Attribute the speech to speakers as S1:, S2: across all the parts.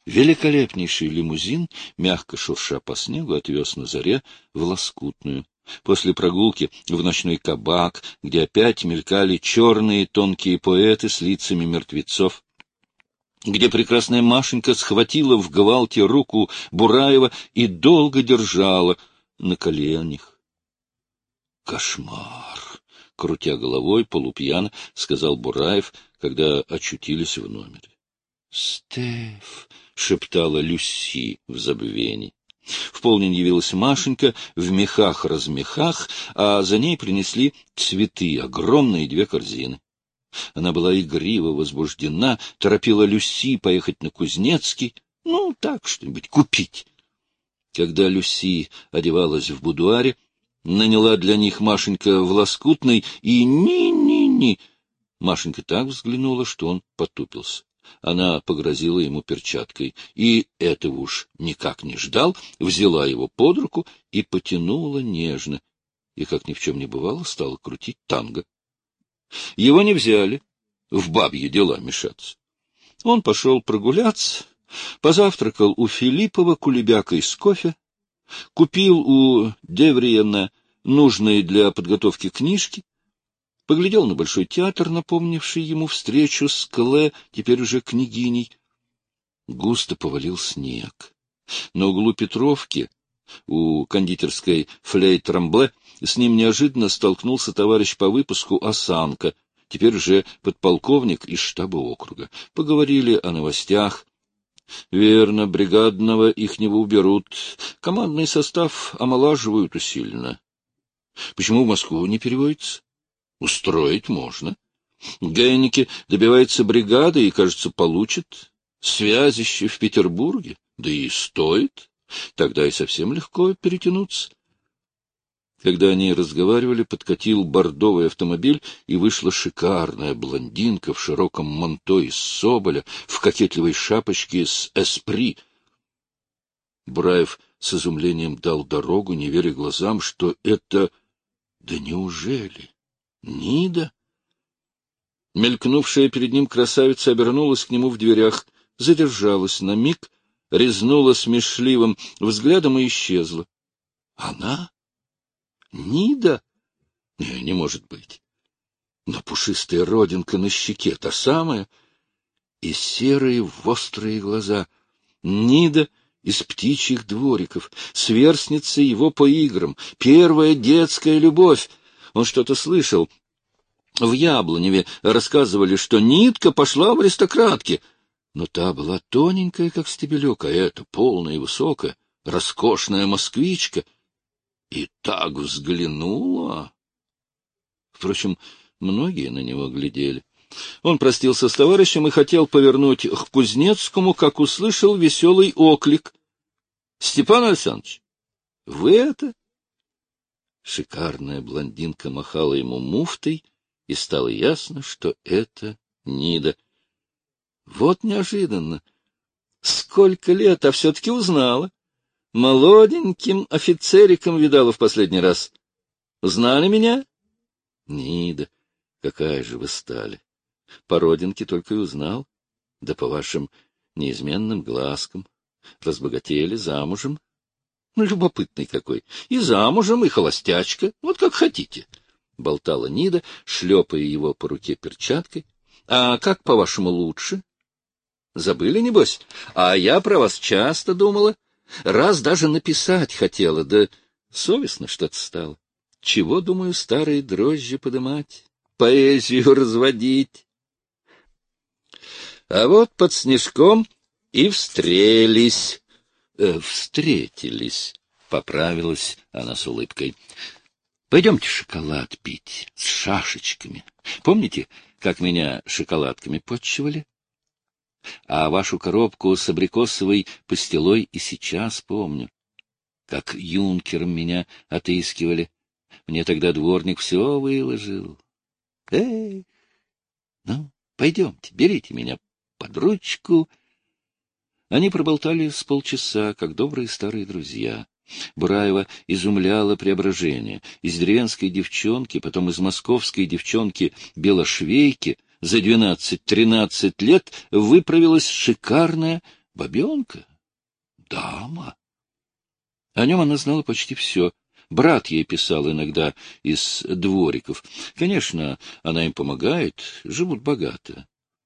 S1: Великолепнейший лимузин, мягко шурша по снегу, отвез на заре в Лоскутную. После прогулки в ночной кабак, где опять мелькали черные тонкие поэты с лицами мертвецов, где прекрасная Машенька схватила в гвалте руку Бураева и долго держала на коленях. «Кошмар!» — крутя головой, полупьяно, сказал Бураев, когда очутились в номере. «Стеф!» — шептала Люси в забвении. В полдень явилась Машенька в мехах-размехах, а за ней принесли цветы, огромные 2 корзины. Она была игриво возбуждена, торопила Люси поехать на Кузнецкий, так что-нибудь купить. Когда Люси одевалась в будуаре, наняла для них Машенька в Лоскутной, и ни-ни-ни. Машенька так взглянула, что он потупился. Она погрозила ему перчаткой, и этого уж никак не ждал, взяла его под руку и потянула нежно, и, как ни в чем не бывало, стала крутить танго. Его не взяли, в бабьи дела мешаться. Он пошел прогуляться, позавтракал у Филиппова кулебякой с кофе, купил у Девриена нужные для подготовки книжки, поглядел на Большой театр, напомнивший ему встречу с Клэ, теперь уже княгиней. Густо повалил снег. На углу Петровки, у кондитерской Флейт-Рамбле, с ним неожиданно столкнулся товарищ по выпуску Осанка, теперь уже подполковник из штаба округа. Поговорили о новостях. Верно, бригадного ихнего уберут. Командный состав омолаживают усиленно. Почему в Москву не переводится? Устроить можно. Гейнеке добивается бригады и, кажется, получит. Связище в Петербурге, да и стоит. Тогда и совсем легко перетянуться. Когда они разговаривали, подкатил бордовый автомобиль, и вышла шикарная блондинка в широком манто из соболя, в кокетливой шапочке с эспри. Бураев с изумлением дал дорогу, не веря глазам, что это... Да неужели? Нида? Мелькнувшая перед ним красавица обернулась к нему в дверях, задержалась на миг, резнула смешливым взглядом и исчезла. Она? Нида? Не может быть. Но пушистая родинка на щеке та самая, и серые вострые глаза. Нида из птичьих двориков, сверстница его по играм, первая детская любовь. Он что-то слышал. В Яблоневе рассказывали, что Нитка пошла в аристократки, но та была тоненькая, как стебелек, а эта полная и высокая, роскошная москвичка. И так взглянула. Впрочем, многие на него глядели. Он простился с товарищем и хотел повернуть к Кузнецкому, как услышал веселый оклик. — Степан Александрович, вы это? Шикарная блондинка махала ему муфтой, и стало ясно, что это Нида. Вот неожиданно. Сколько лет, а все-таки узнала. Молоденьким офицериком видала в последний раз. Узнали меня? Нида, какая же вы стали. По родинке только и узнал. Да по вашим неизменным глазкам. Разбогатели, замужем. Любопытный какой. И замужем, и холостячка. Вот как хотите. Болтала Нида, шлепая его по руке перчаткой. А как, по-вашему, лучше? Забыли, небось? А я про вас часто думала. Раз даже написать хотела, да совестно что-то стало. Чего, думаю, старые дрожжи подымать, поэзию разводить? А вот под снежком и встретились, поправилась она с улыбкой. Пойдемте шоколад пить с шашечками. Помните, как меня шоколадками почивали? А вашу коробку с абрикосовой пастилой и сейчас помню. Как юнкером меня отыскивали. Мне тогда дворник все выложил. Эх! Ну, пойдемте, берите меня под ручку. Они проболтали с полчаса, как добрые старые друзья. Бураева изумляло преображение. Из деревенской девчонки, потом из московской девчонки-белошвейки за 12-13 лет выправилась шикарная Бабенка? Дама. О нем она знала почти все. Брат ей писал иногда из двориков. Конечно, она им помогает, живут богато.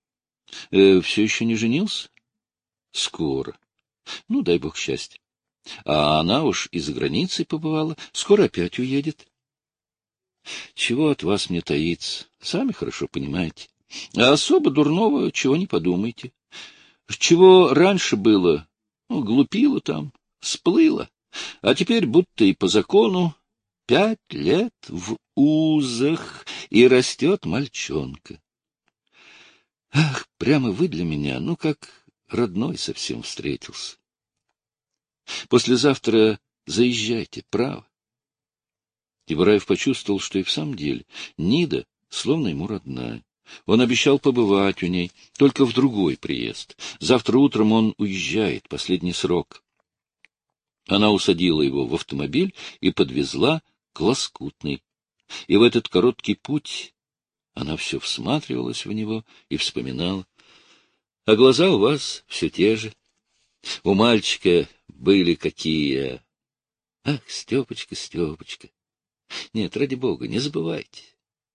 S1: Все еще не женился? Скоро. Ну, дай бог счастья. А она уж и за границей побывала, скоро опять уедет. Чего от вас мне таится, сами хорошо понимаете. А особо дурного чего не подумайте. Чего раньше было, ну, глупило там, сплыло. А теперь будто и по закону 5 лет в узах, и растет мальчонка. Ах, прямо вы для меня, ну, как родной совсем встретился. Послезавтра заезжайте, право. Ибраев почувствовал, что и в самом деле Нида словно ему родная. Он обещал побывать у ней, только в другой приезд. Завтра утром он уезжает, последний срок. Она усадила его в автомобиль и подвезла к Лоскутной. И в этот короткий путь она все всматривалась в него и вспоминала. А глаза у вас все те же. У мальчика были какие... Ах, Степочка, Степочка! Нет, ради бога, не забывайте.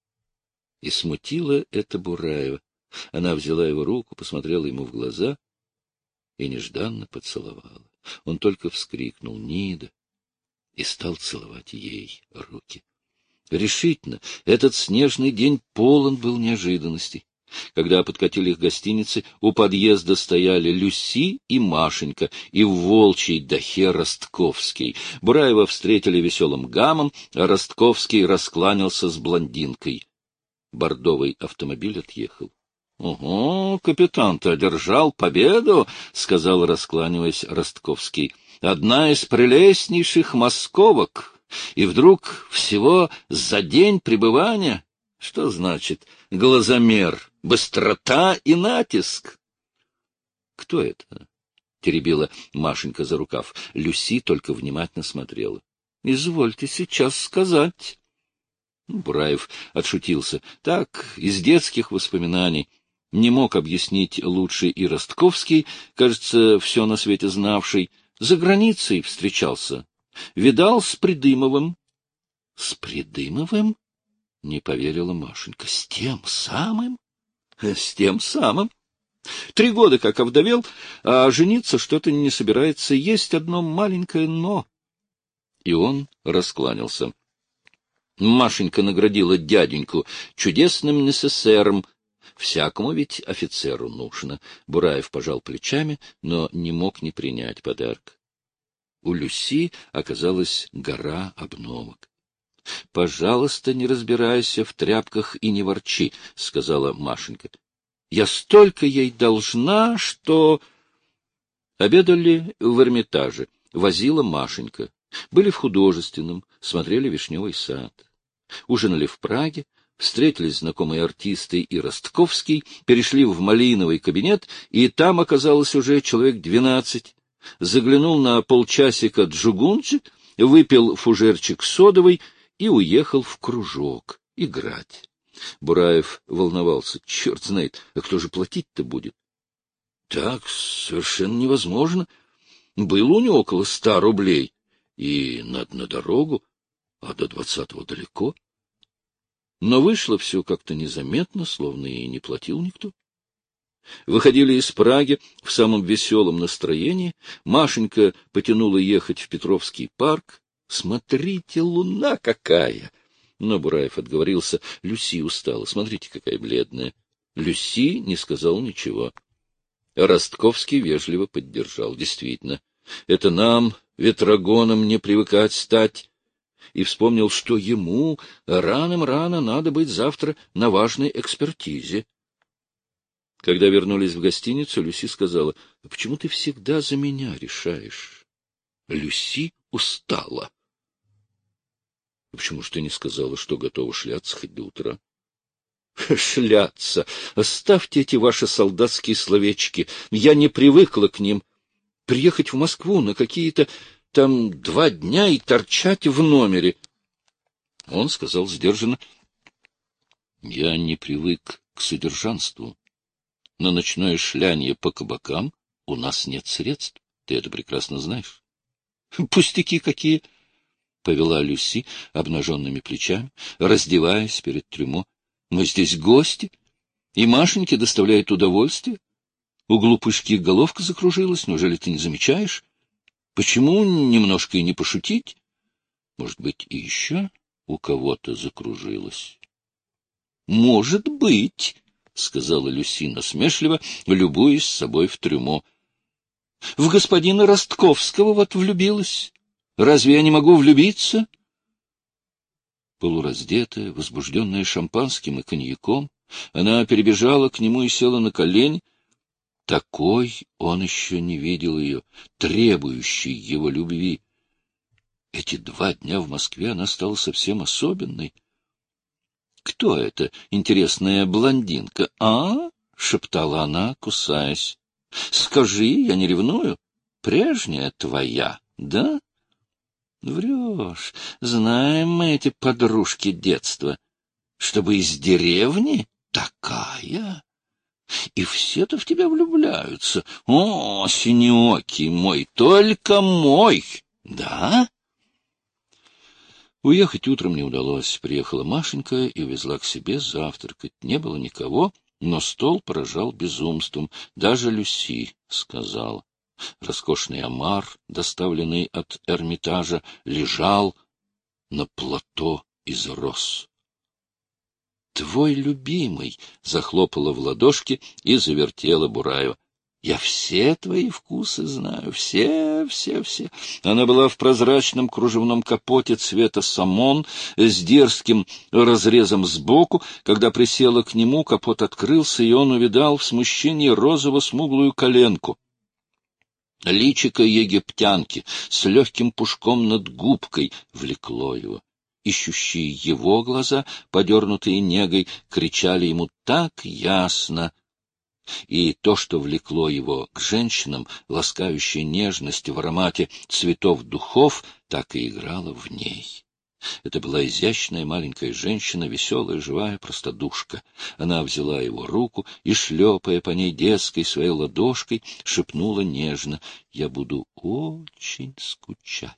S1: И смутила это Бураева. Она взяла его руку, посмотрела ему в глаза и нежданно поцеловала. Он только вскрикнул «Нида» и стал целовать ей руки. Решительно, этот снежный день полон был неожиданностей. Когда подкатили к гостинице, у подъезда стояли Люси и Машенька, и в волчьей дахе Ростковский. Бураева встретили веселым гамом, а Ростковский раскланялся с блондинкой. Бордовый автомобиль отъехал. — Ого, капитан-то одержал победу, — сказал, раскланиваясь, Ростковский. — Одна из прелестнейших московок. И вдруг всего за день пребывания... Что значит глазомер, быстрота и натиск? — Кто это? — теребила Машенька за рукав. Люси только внимательно смотрела. — Извольте сейчас сказать. Бураев отшутился. Так, из детских воспоминаний. Не мог объяснить лучше и Ростковский, кажется, все на свете знавший. За границей встречался. Видал с Придымовым. — С Придымовым? — не поверила Машенька. — С тем самым? — С тем самым. 3 года как овдовел, а жениться что-то не собирается. Есть одно маленькое «но». И он раскланялся. Машенька наградила дяденьку чудесным несессером. Всякому ведь офицеру нужно. Бураев пожал плечами, но не мог не принять подарок. У Люси оказалась гора обновок. — Пожалуйста, не разбирайся в тряпках и не ворчи, — сказала Машенька. — Я столько ей должна, что... Обедали в Эрмитаже, возила Машенька. Были в художественном, смотрели Вишневый сад. Ужинали в Праге, встретились знакомые артисты и Ростковский, перешли в малиновый кабинет, и там оказалось уже человек 12. Заглянул на полчасика Джугунджи, выпил фужерчик содовой и уехал в кружок играть. Бураев волновался. Черт знает, а кто же платить-то будет? Так, совершенно невозможно. Было у него около 100 рублей, и надо на дорогу, а до 20-го далеко. Но вышло все как-то незаметно, словно и не платил никто. Выходили из Праги в самом веселом настроении. Машенька потянула ехать в Петровский парк. Смотрите, луна какая! Но Бураев отговорился. Люси устала. Смотрите, какая бледная. Люси не сказал ничего. Ростковский вежливо поддержал. Действительно, это нам, ветрогонам, не привыкать стать. И вспомнил, что ему рано надо быть завтра на важной экспертизе. Когда вернулись в гостиницу, Люси сказала: — Почему ты всегда за меня решаешь? Люси устала. — Почему ж ты не сказала, что готова шляться хоть до утра? — Шляться! Оставьте эти ваши солдатские словечки. Я не привыкла к ним. Приехать в Москву на какие-то там 2 дня и торчать в номере. Он сказал сдержанно: — Я не привык к содержанству. На ночное шлянье по кабакам у нас нет средств, ты это прекрасно знаешь. — Пустяки какие! — повела Люси обнаженными плечами, раздеваясь перед трюмо. — Мы здесь гости, и Машеньке доставляет удовольствие. У глупышки головка закружилась, неужели ты не замечаешь? Почему немножко и не пошутить? Может быть, и еще у кого-то закружилась? — Может быть, — сказала Люси насмешливо, любуясь собой в трюмо. — В господина Ростковского вот влюбилась. Разве я не могу влюбиться? Полураздетая, возбужденная шампанским и коньяком, она перебежала к нему и села на колени. Такой он еще не видел ее, требующей его любви. Эти 2 дня в Москве она стала совсем особенной. — Кто это, интересная блондинка, а? — шептала она, кусаясь. — Скажи, я не ревную. Прежняя твоя, да? — Врешь. Знаем мы эти подружки детства. Чтобы из деревни такая. И все-то в тебя влюбляются. О, синеокий мой, только мой, да? Уехать утром не удалось. Приехала Машенька и увезла к себе завтракать. Не было никого, но стол поражал безумством. Даже Люси сказала. Роскошный омар, доставленный от Эрмитажа, лежал на плато из роз. «Твой любимый!» — захлопала в ладошки и завертела Бураева. «Я все твои вкусы знаю, все. Она была в прозрачном кружевном капоте цвета самон с дерзким разрезом сбоку. Когда присела к нему, капот открылся, и он увидал в смущении розово-смуглую коленку. Личико египтянки с легким пушком над губкой влекло его. Ищущие его глаза, подернутые негой, кричали ему так ясно. И то, что влекло его к женщинам, ласкающая нежность в аромате цветов духов, так и играло в ней. Это была изящная маленькая женщина, веселая, живая простодушка. Она взяла его руку и, шлепая по ней детской своей ладошкой, шепнула нежно: — Я буду очень скучать.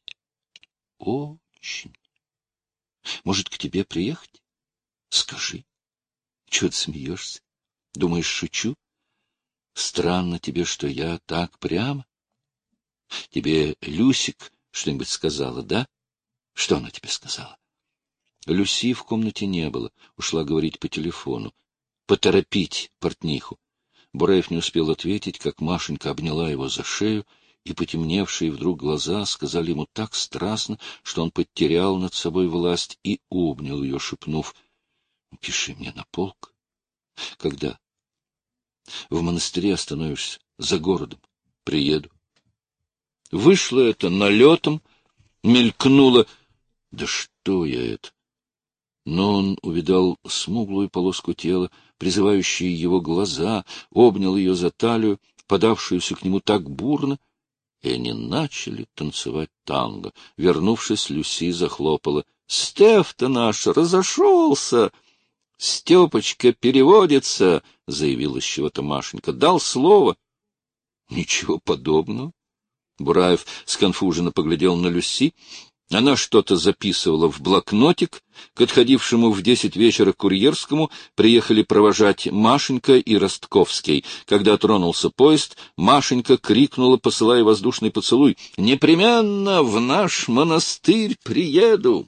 S1: Очень. Может, к тебе приехать? Скажи. Чего ты смеешься? Думаешь, шучу? Странно тебе, что я так прямо. Тебе Люсик что-нибудь сказала, да? Что она тебе сказала? Люси в комнате не было, ушла говорить по телефону. Поторопить портниху. Бураев не успел ответить, как Машенька обняла его за шею, и потемневшие вдруг глаза сказали ему так страстно, что он потерял над собой власть и обнял ее, шепнув: — Пиши мне на полк. — Когда? — В монастыре остановишься, за городом. Приеду. Вышло это налетом, мелькнуло. Да что я это? Но он увидал смуглую полоску тела, призывающие его глаза, обнял ее за талию, подавшуюся к нему так бурно, и они начали танцевать танго. Вернувшись, Люси захлопала. — Стеф-то наш разошелся! — Степочка переводится, — заявила с чего-то Машенька. — Дал слово. — Ничего подобного. Бураев сконфуженно поглядел на Люси. Она что-то записывала в блокнотик. К отходившему в 10 вечера курьерскому приехали провожать Машенька и Ростковский. Когда тронулся поезд, Машенька крикнула, посылая воздушный поцелуй: — Непременно в наш монастырь приеду!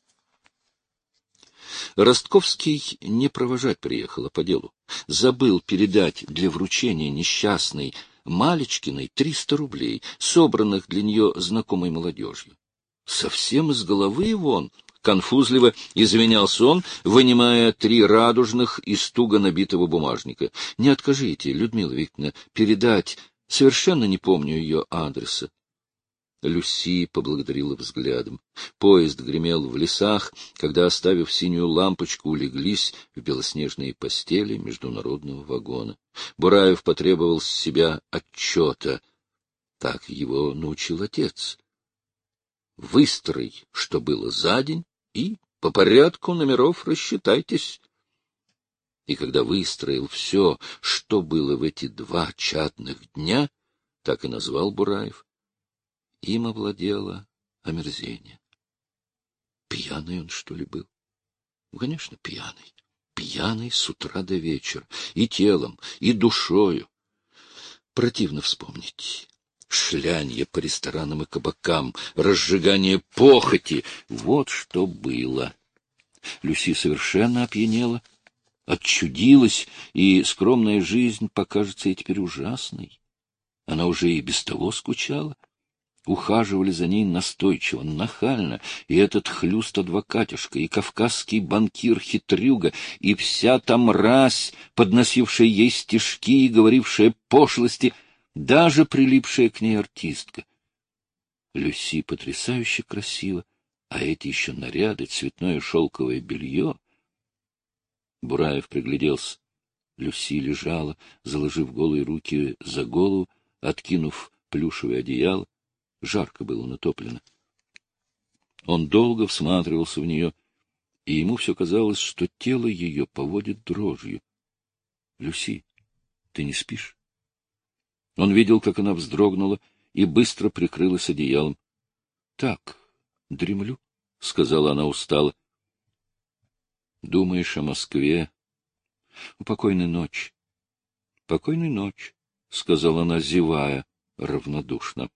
S1: Ростковский не провожать приехал, а по делу. Забыл передать для вручения несчастной Малечкиной 300 рублей, собранных для нее знакомой молодежью. Совсем из головы вон, конфузливо извинялся он, вынимая 3 радужных из туго набитого бумажника. Не откажите, Людмила Викторовна, передать, совершенно не помню ее адреса. Люси поблагодарила взглядом. Поезд гремел в лесах, когда, оставив синюю лампочку, улеглись в белоснежные постели международного вагона. Бураев потребовал с себя отчета. Так его научил отец. Выстрой, что было за день, и по порядку номеров рассчитайтесь. И когда выстроил все, что было в эти 2 чадных дня, так и назвал Бураев, им овладело омерзение. Пьяный он, что ли, был? Ну, конечно, пьяный. Пьяный с утра до вечера. И телом, и душою. Противно вспомнить. Шлянье по ресторанам и кабакам, разжигание похоти. Вот что было. Люси совершенно опьянела, отчудилась, и скромная жизнь покажется ей теперь ужасной. Она уже и без того скучала. Ухаживали за ней настойчиво, нахально, и этот хлюст-адвокатишка, и кавказский банкир-хитрюга, и вся та мразь, подносившая ей стишки и говорившая пошлости, даже прилипшая к ней артистка. Люси потрясающе красива, а эти еще наряды, цветное шелковое белье. Бураев пригляделся. Люси лежала, заложив голые руки за голову, откинув плюшевое одеяло. Жарко было натоплено. Он долго всматривался в нее, и ему все казалось, что тело ее поводит дрожью. — Люси, ты не спишь? Он видел, как она вздрогнула и быстро прикрылась одеялом. — Так, дремлю, — сказала она устало. — Думаешь о Москве? — Покойной ночи. — Покойной ночи, — сказала она, зевая равнодушно.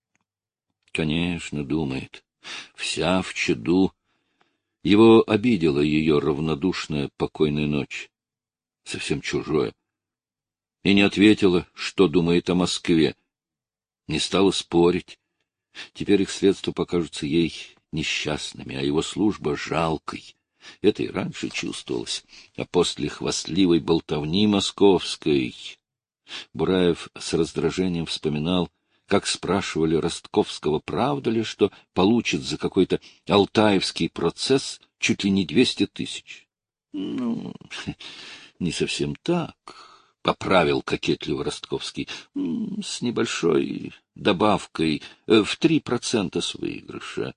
S1: Конечно, думает. Вся в чаду. Его обидела ее равнодушная покойная ночь. Совсем чужое. И не ответила, что думает о Москве. Не стала спорить. Теперь их следствия покажутся ей несчастными, а его служба — жалкой. Это и раньше чувствовалось. А после хвастливой болтовни московской Бураев с раздражением вспоминал, как спрашивали Ростковского, правда ли, что получит за какой-то алтаевский процесс чуть ли не 200 тысяч. Ну, не совсем так, — поправил кокетливо Ростковский, — с небольшой добавкой в 3% с выигрыша.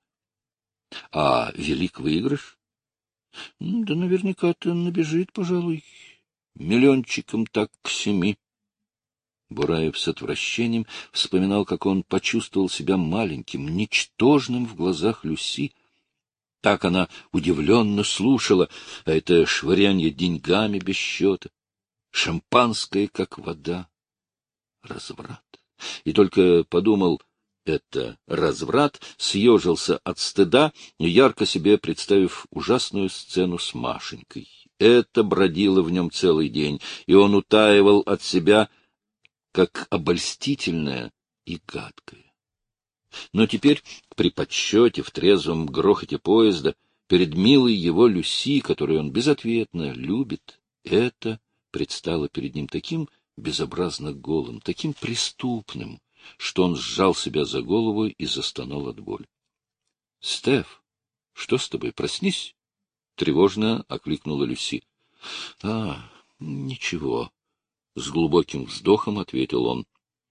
S1: А велик выигрыш? Да наверняка-то набежит, пожалуй, миллиончиком так к 7. Бураев с отвращением вспоминал, как он почувствовал себя маленьким, ничтожным в глазах Люси. Так она удивленно слушала, а это швырянье деньгами без счета, шампанское, как вода. Разврат. И только подумал, это разврат, съежился от стыда, ярко себе представив ужасную сцену с Машенькой. Это бродило в нем целый день, и он утаивал от себя, как обольстительное и гадкое. Но теперь, при подсчете, в трезвом грохоте поезда, перед милой его Люси, которую он безответно любит, это предстало перед ним таким безобразно голым, таким преступным, что он сжал себя за голову и застонал от боли. — Стеф, что с тобой, проснись? — тревожно окликнула Люси. — ничего. С глубоким вздохом ответил он.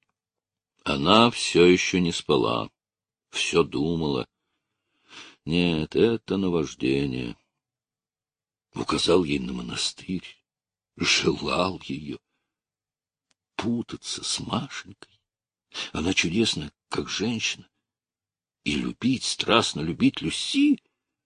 S1: Она все еще не спала, все думала. Нет, это наваждение. Указал ей на монастырь, желал ее. Путаться с Машенькой. Она чудесна, как женщина. И любить, страстно любить Люси.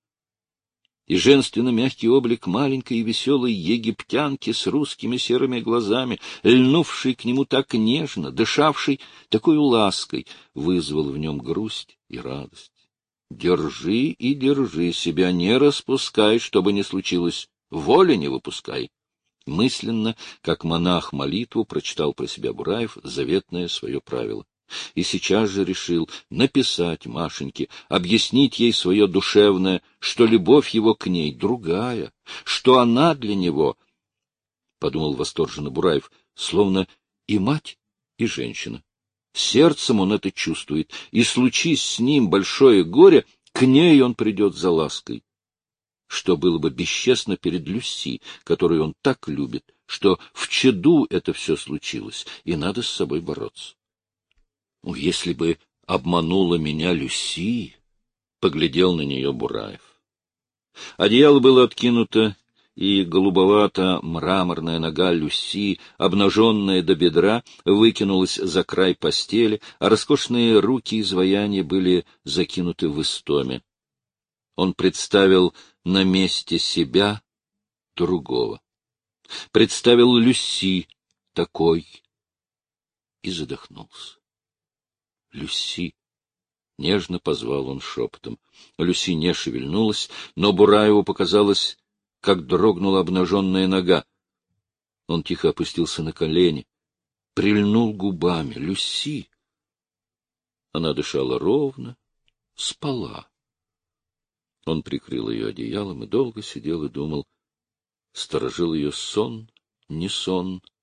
S1: И женственно-мягкий облик маленькой и веселой египтянки с русскими серыми глазами, льнувшей к нему так нежно, дышавшей такой лаской, вызвал в нем грусть и радость. Держи и держи себя, не распускай, что бы ни случилось, воли не выпускай. Мысленно, как монах молитву, прочитал про себя Бураев заветное свое правило. И сейчас же решил написать Машеньке, объяснить ей свое душевное, что любовь его к ней другая, что она для него, — подумал восторженно Бураев, — словно и мать, и женщина. Сердцем он это чувствует, и случись с ним большое горе, к ней он придет за лаской. Что было бы бесчестно перед Люси, которую он так любит, что в чаду это все случилось, и надо с собой бороться. Если бы обманула меня Люси, — поглядел на нее Бураев. Одеяло было откинуто, и голубовато-мраморная нога Люси, обнаженная до бедра, выкинулась за край постели, а роскошные руки изваяния были закинуты в истоме. Он представил на месте себя другого. Представил Люси такой и задохнулся. Люси! Нежно позвал он шепотом. Люси не шевельнулась, но Бураеву показалось, как дрогнула обнаженная нога. Он тихо опустился на колени, прильнул губами. Люси! Она дышала ровно, спала. Он прикрыл ее одеялом и долго сидел и думал. Сторожил ее сон, не сон.